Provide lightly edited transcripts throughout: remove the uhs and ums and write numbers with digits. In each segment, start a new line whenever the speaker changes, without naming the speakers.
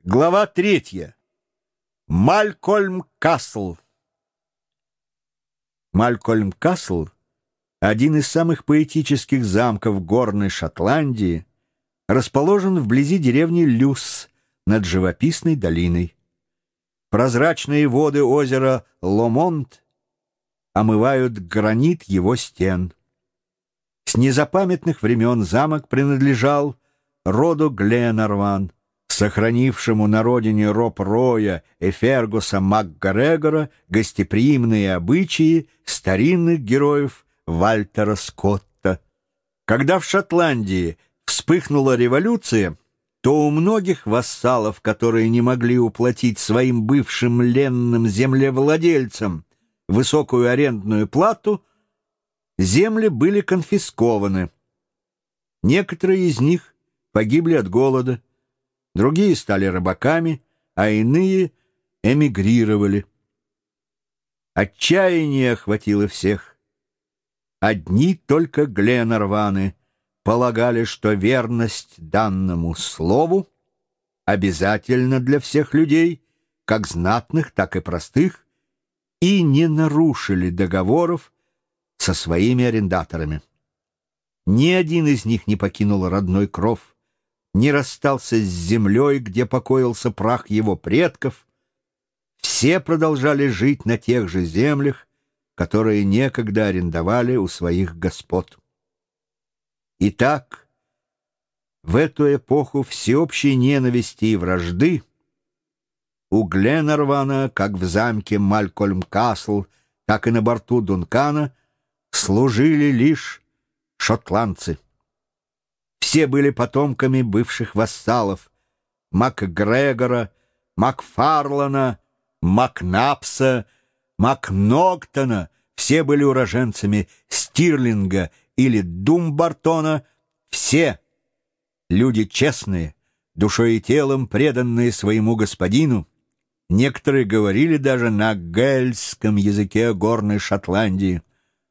Глава 3. Малькольм-Касл. Малькольм-Касл — один из самых поэтических замков горной Шотландии, расположен вблизи деревни Люс над живописной долиной. Прозрачные воды озера Ломонт омывают гранит его стен. С незапамятных времен замок принадлежал роду Гленарван, сохранившему на родине Роб-Роя и Фергуса МакГрегора гостеприимные обычаи старинных героев Вальтера Скотта. Когда в Шотландии вспыхнула революция, то у многих вассалов, которые не могли уплатить своим бывшим ленным землевладельцам высокую арендную плату, земли были конфискованы. Некоторые из них погибли от голода, другие стали рыбаками, а иные эмигрировали. Отчаяние охватило всех. Одни только Гленарваны полагали, что верность данному слову обязательна для всех людей, как знатных, так и простых, и не нарушили договоров со своими арендаторами. Ни один из них не покинул родной кров, не расстался с землей, где покоился прах его предков. Все продолжали жить на тех же землях, которые некогда арендовали у своих господ. Итак, в эту эпоху всеобщей ненависти и вражды у Гленарвана, как в замке Малькольм-Касл, так и на борту Дункана, служили лишь шотландцы. Все были потомками бывших вассалов МакГрегора, Макфарлана, Макнапса, Макногтона. Все были уроженцами Стирлинга или Думбартона. Все люди честные, душой и телом преданные своему господину. Некоторые говорили даже на гельском языке горной Шотландии.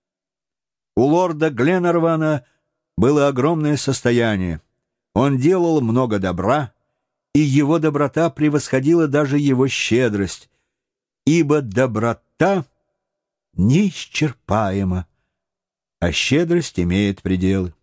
У лорда Гленарвана было огромное состояние. Он делал много добра, и его доброта превосходила даже его щедрость, ибо доброта неисчерпаема, а щедрость имеет пределы.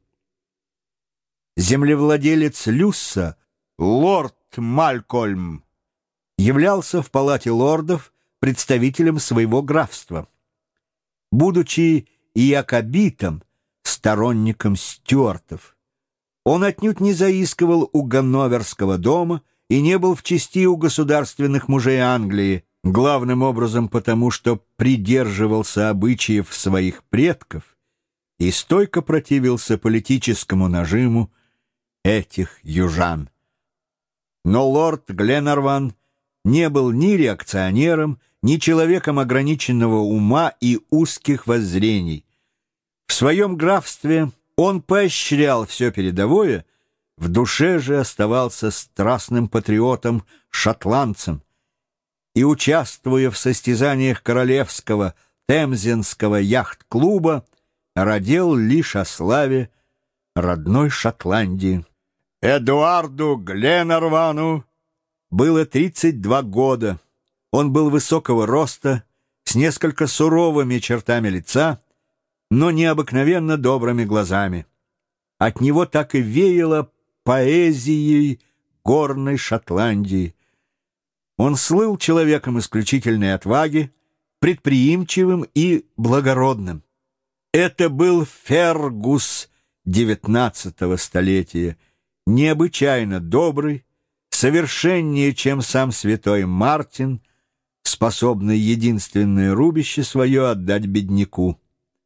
Землевладелец Люсса, лорд Малькольм, являлся в палате лордов представителем своего графства. Будучи иакобитом, сторонником Стюартов, он отнюдь не заискивал у Ганноверского дома и не был в чести у государственных мужей Англии, главным образом потому, что придерживался обычаев своих предков и стойко противился политическому нажиму этих южан. Но лорд Гленарван не был ни реакционером, ни человеком ограниченного ума и узких воззрений. В своем графстве он поощрял все передовое, в душе же оставался страстным патриотом-шотландцем и, участвуя в состязаниях королевского Темзинского яхт-клуба, радел лишь о славе родной Шотландии. Эдуарду Гленарвану было 32 года. Он был высокого роста, с несколько суровыми чертами лица, но необыкновенно добрыми глазами. От него так и веяло поэзией горной Шотландии. Он слыл человеком исключительной отваги, предприимчивым и благородным. Это был Фергус XIX столетия, необычайно добрый, совершеннее, чем сам святой Мартин, способный единственное рубище свое отдать бедняку.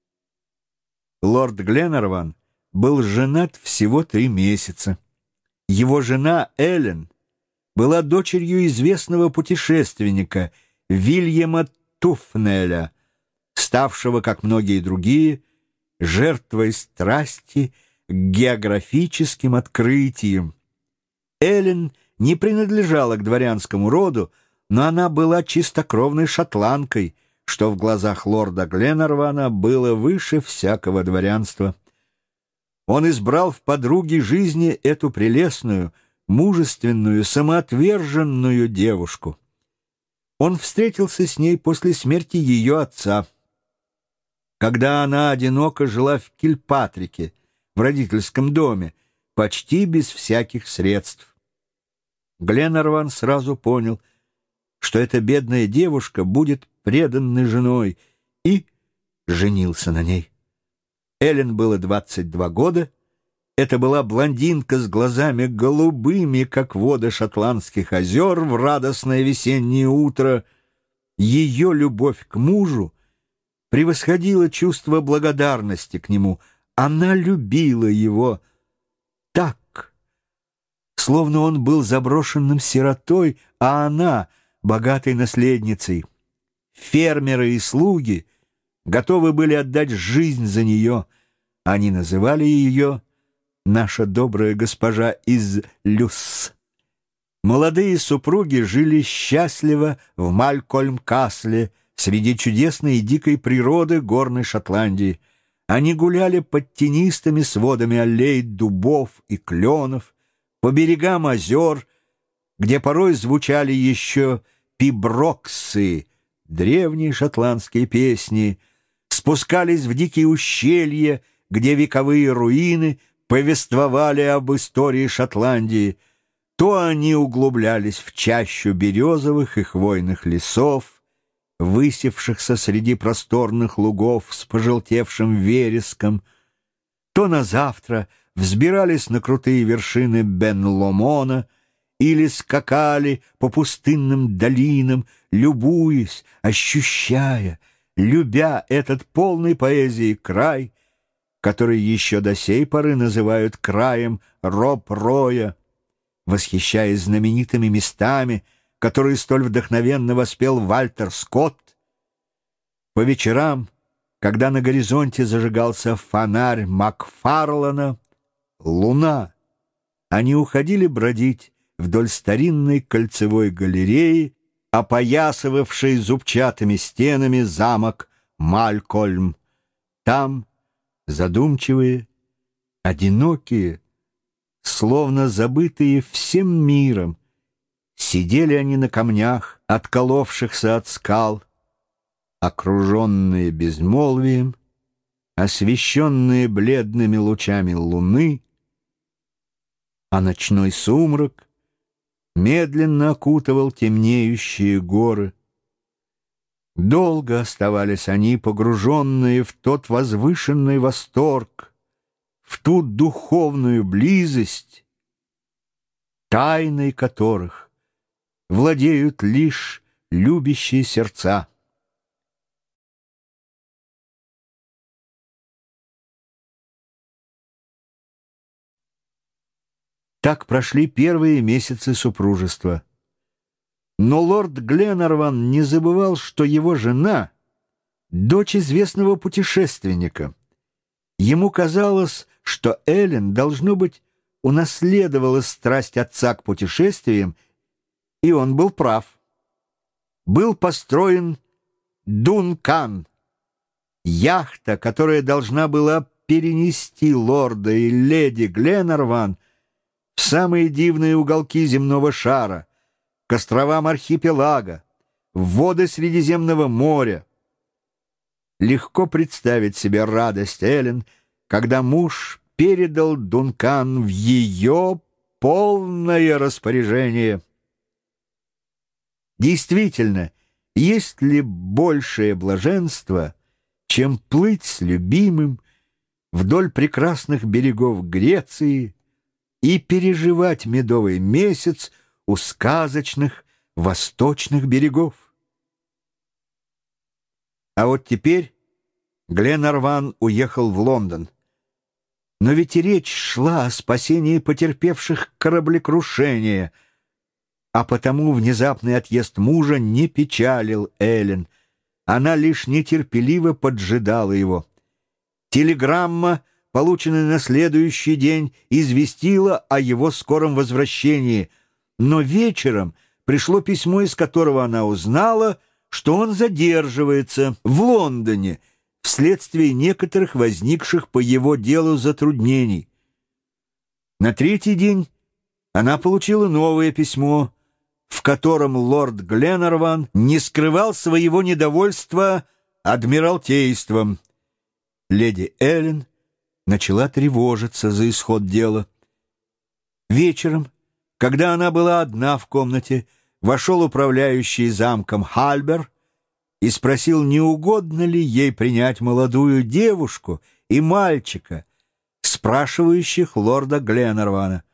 Лорд Гленарван был женат всего 3 месяца. Его жена Эллен была дочерью известного путешественника Вильяма Туфнеля, ставшего, как многие другие, жертвой страсти к географическим открытиям. Эллен не принадлежала к дворянскому роду, но она была чистокровной шотландкой, что в глазах лорда Гленарвана было выше всякого дворянства. Он избрал в подруге жизни эту прелестную, мужественную, самоотверженную девушку. Он встретился с ней после смерти ее отца, когда она одиноко жила в Кильпатрике, в родительском доме, почти без всяких средств. Гленарван сразу понял, что эта бедная девушка будет преданной женой, и женился на ней. Эллен было 22 года. Это была блондинка с глазами голубыми, как воды шотландских озер в радостное весеннее утро. Ее любовь к мужу превосходила чувство благодарности к нему. Она любила его так, словно он был заброшенным сиротой, а она — богатой наследницей. Фермеры и слуги готовы были отдать жизнь за нее. Они называли ее «наша добрая госпожа из Люс». Молодые супруги жили счастливо в Малькольм-Касле среди чудесной и дикой природы горной Шотландии. Они гуляли под тенистыми сводами аллей дубов и кленов, по берегам озер, где порой звучали еще пиброксы, древние шотландские песни, спускались в дикие ущелья, где вековые руины повествовали об истории Шотландии. То они углублялись в чащу березовых и хвойных лесов, высевшихся среди просторных лугов с пожелтевшим вереском, то на завтра взбирались на крутые вершины Бен-Ломона или скакали по пустынным долинам, любуясь, ощущая, любя этот полный поэзии край, который еще до сей поры называют краем Роб-Роя, восхищаясь знаменитыми местами, которые столь вдохновенно воспел Вальтер Скотт. По вечерам, когда на горизонте зажигался фонарь Макфарлана, луна, они уходили бродить вдоль старинной кольцевой галереи, опоясывавшей зубчатыми стенами замок Малькольм. Там, задумчивые, одинокие, словно забытые всем миром, сидели они на камнях, отколовшихся от скал, окруженные безмолвием, освещенные бледными лучами луны, а ночной сумрак медленно окутывал темнеющие горы. Долго оставались они погруженные в тот возвышенный восторг, в ту духовную близость, тайной которых владеют лишь любящие сердца. Так прошли первые месяцы супружества. Но лорд Гленарван не забывал, что его жена — дочь известного путешественника. Ему казалось, что Эллен, должно быть, унаследовала страсть отца к путешествиям, и он был прав. Был построен Дункан, яхта, которая должна была перенести лорда и леди Гленарван в самые дивные уголки земного шара, к островам архипелага, в воды Средиземного моря. Легко представить себе радость Эллен, когда муж передал Дункан в ее полное распоряжение. Действительно, есть ли большее блаженство, чем плыть с любимым вдоль прекрасных берегов Греции и переживать медовый месяц у сказочных восточных берегов? А вот теперь Гленарван уехал в Лондон. Но ведь и речь шла о спасении потерпевших кораблекрушение, а потому внезапный отъезд мужа не печалил Эллен. Она лишь нетерпеливо поджидала его. Телеграмма, полученная на следующий день, известила о его скором возвращении, но вечером пришло письмо, из которого она узнала, что он задерживается в Лондоне вследствие некоторых возникших по его делу затруднений. На третий день она получила новое письмо, в котором лорд Гленарван не скрывал своего недовольства адмиралтейством. Леди Эллен начала тревожиться за исход дела. Вечером, когда она была одна в комнате, вошел управляющий замком Хальбер и спросил, не угодно ли ей принять молодую девушку и мальчика, спрашивающих лорда Гленарвана.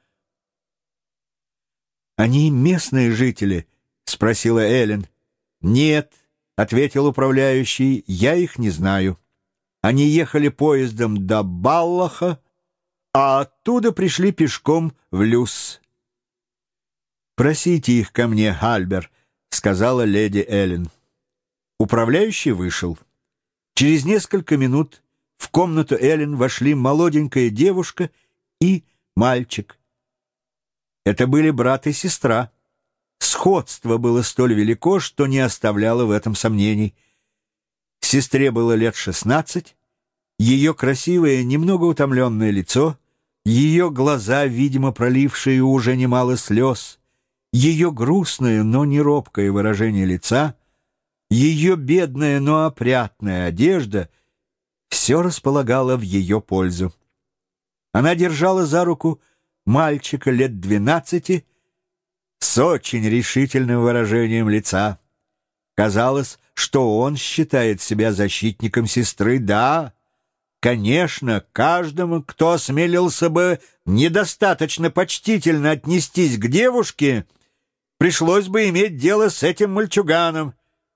«Они местные жители?» — спросила Эллен. «Нет», — ответил управляющий, — «я их не знаю. Они ехали поездом до Баллаха, а оттуда пришли пешком в Люс». «Просите их ко мне, Хальбер», — сказала леди Эллен. Управляющий вышел. Через несколько минут в комнату Эллен вошли молоденькая девушка и мальчик. Это были брат и сестра. Сходство было столь велико, что не оставляло в этом сомнений. Сестре было лет 16, ее красивое, немного утомленное лицо, ее глаза, видимо, пролившие уже немало слез, ее грустное, но не робкое выражение лица, ее бедная, но опрятная одежда — все располагало в ее пользу. Она держала за руку мальчика лет 12 с очень решительным выражением лица. Казалось, что он считает себя защитником сестры. Да, конечно, каждому, кто осмелился бы недостаточно почтительно отнестись к девушке, пришлось бы иметь дело с этим мальчуганом.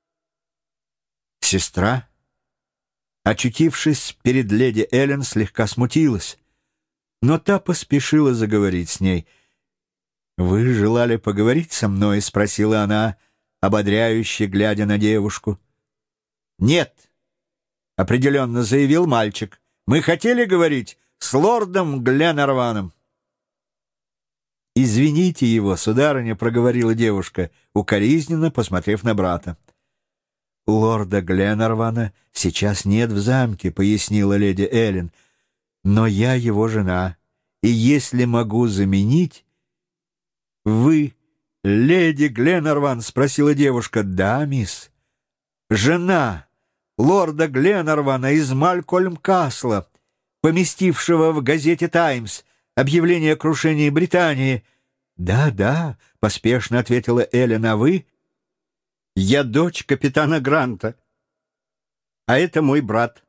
Сестра, очутившись перед леди Эллен, слегка смутилась, но та поспешила заговорить с ней. «Вы желали поговорить со мной?» — спросила она, ободряюще глядя на девушку. «Нет», — определенно заявил мальчик, — «мы хотели говорить с лордом Гленарваном». «Извините его, сударыня», — проговорила девушка, укоризненно посмотрев на брата. «Лорда Гленарвана сейчас нет в замке», — пояснила леди Эллен, — «но я его жена, и если могу заменить...» «Вы леди Гленарван?» — спросила девушка. «Да, мисс. Жена лорда Гленарвана из Малькольм-Касла, поместившего в газете «Таймс» объявление о крушении Британии». «Да, да», — поспешно ответила Эллен, — «а вы?» «Я дочь капитана Гранта, а это мой брат».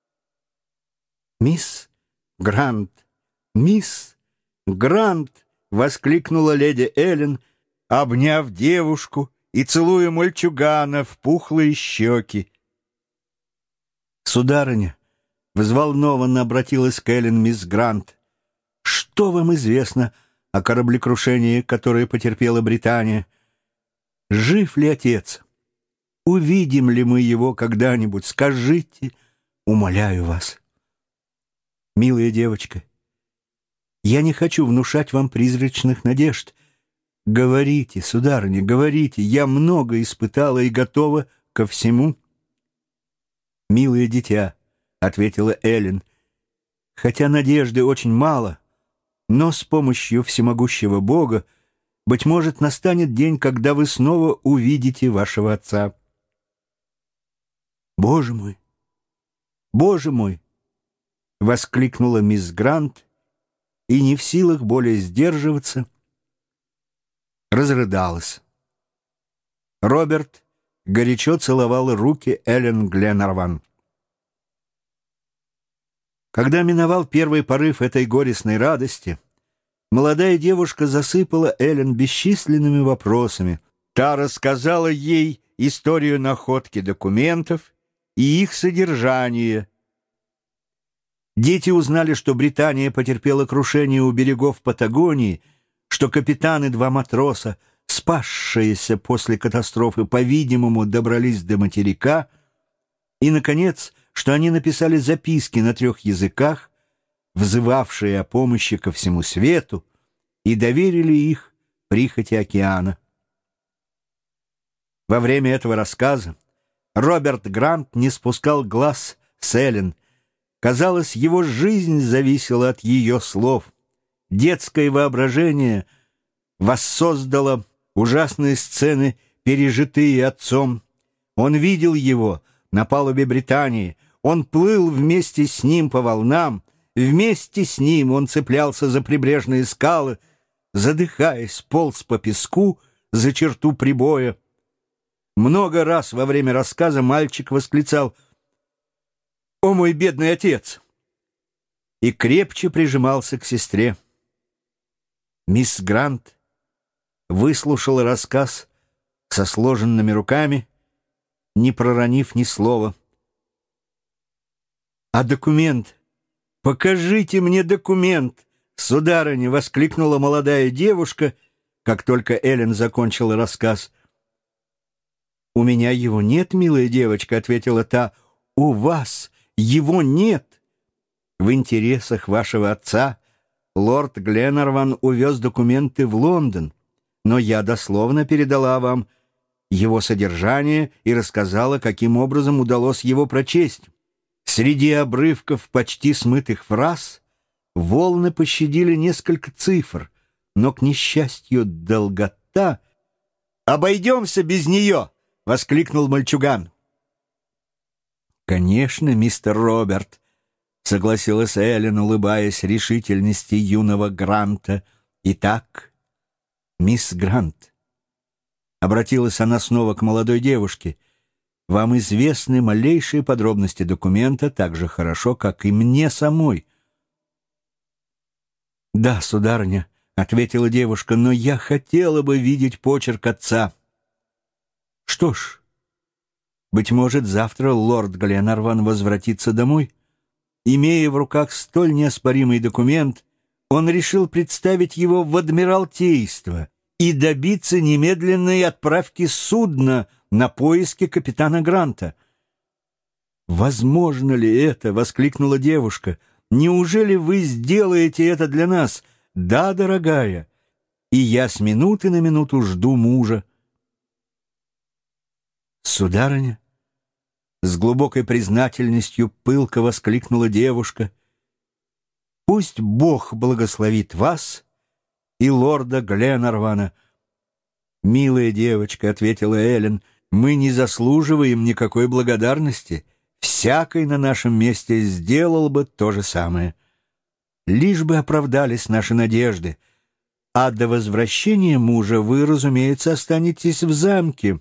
«Мисс Грант, мисс Грант!» — воскликнула леди Эллен, обняв девушку и целуя мальчугана в пухлые щеки. «Сударыня», — взволнованно обратилась к Эллен мисс Грант, — «что вам известно о кораблекрушении, которое потерпела Британия? Жив ли отец? Увидим ли мы его когда-нибудь? Скажите, умоляю вас». «Милая девочка, я не хочу внушать вам призрачных надежд. Говорите, сударыня, говорите, я много испытала и готова ко всему». «Милое дитя», — ответила Эллен, — «хотя надежды очень мало, но с помощью всемогущего Бога, быть может, настанет день, когда вы снова увидите вашего отца». «Боже мой! Боже мой!» — воскликнула мисс Грант, и, не в силах более сдерживаться, разрыдалась. Роберт горячо целовал руки Эллен Гленарван. Когда миновал первый порыв этой горестной радости, молодая девушка засыпала Эллен бесчисленными вопросами. Та рассказала ей историю находки документов и их содержание. Дети узнали, что Британия потерпела крушение у берегов Патагонии, что капитан и 2 матроса, спасшиеся после катастрофы, по-видимому, добрались до материка, и, наконец, что они написали записки на 3 языках, взывавшие о помощи ко всему свету, и доверили их прихоти океана. Во время этого рассказа Роберт Грант не спускал глаз с Эллен. Казалось, его жизнь зависела от ее слов. Детское воображение воссоздало ужасные сцены, пережитые отцом. Он видел его на палубе Британии, он плыл вместе с ним по волнам, вместе с ним он цеплялся за прибрежные скалы, задыхаясь, полз по песку за черту прибоя. Много раз во время рассказа мальчик восклицал: «О, мой бедный отец!» и крепче прижимался к сестре. Мисс Грант выслушала рассказ со сложенными руками, не проронив ни слова. «А документ? Покажите мне документ!» «Сударыня!» — воскликнула молодая девушка, как только Эллен закончила рассказ. «У меня его нет, милая девочка», — ответила та. «У вас его нет. В интересах вашего отца лорд Гленарван увез документы в Лондон, но я дословно передала вам его содержание и рассказала, каким образом удалось его прочесть. Среди обрывков почти смытых фраз волны пощадили несколько цифр, но, к несчастью, долгота... «Обойдемся без нее!» — воскликнул мальчуган. «Конечно, мистер Роберт», — согласилась Эллен, улыбаясь решительности юного Гранта. «Итак, мисс Грант», — обратилась она снова к молодой девушке, — «вам известны малейшие подробности документа так же хорошо, как и мне самой». «Да, сударыня», — ответила девушка, — «но я хотела бы видеть почерк отца». «Что ж, быть может, завтра лорд Гленарван возвратится домой?» Имея в руках столь неоспоримый документ, он решил представить его в Адмиралтейство и добиться немедленной отправки судна на поиски капитана Гранта. «Возможно ли это?» — воскликнула девушка. «Неужели вы сделаете это для нас?» «Да, дорогая, и я с минуты на минуту жду мужа». «Сударыня», — с глубокой признательностью пылко воскликнула девушка, — «пусть Бог благословит вас и лорда Гленарвана». «Милая девочка», — ответила Эллен, — «мы не заслуживаем никакой благодарности. Всякий на нашем месте сделал бы то же самое. Лишь бы оправдались наши надежды. А до возвращения мужа вы, разумеется, останетесь в замке».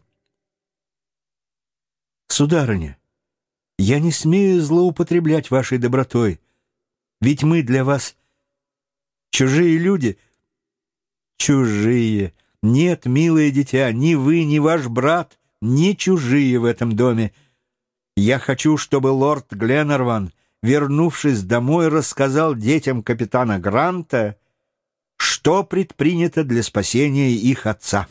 «Сударыня, я не смею злоупотреблять вашей добротой, ведь мы для вас чужие люди». «Чужие? Нет, милое дитя, ни вы, ни ваш брат не чужие в этом доме. Я хочу, чтобы лорд Гленарван, вернувшись домой, рассказал детям капитана Гранта, что предпринято для спасения их отца».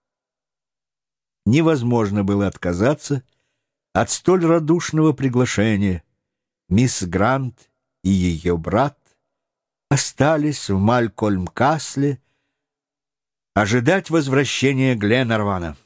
Невозможно было отказаться от столь радушного приглашения. Мисс Грант и ее брат остались в Малькольм-Касле ожидать возвращения Гленарвана.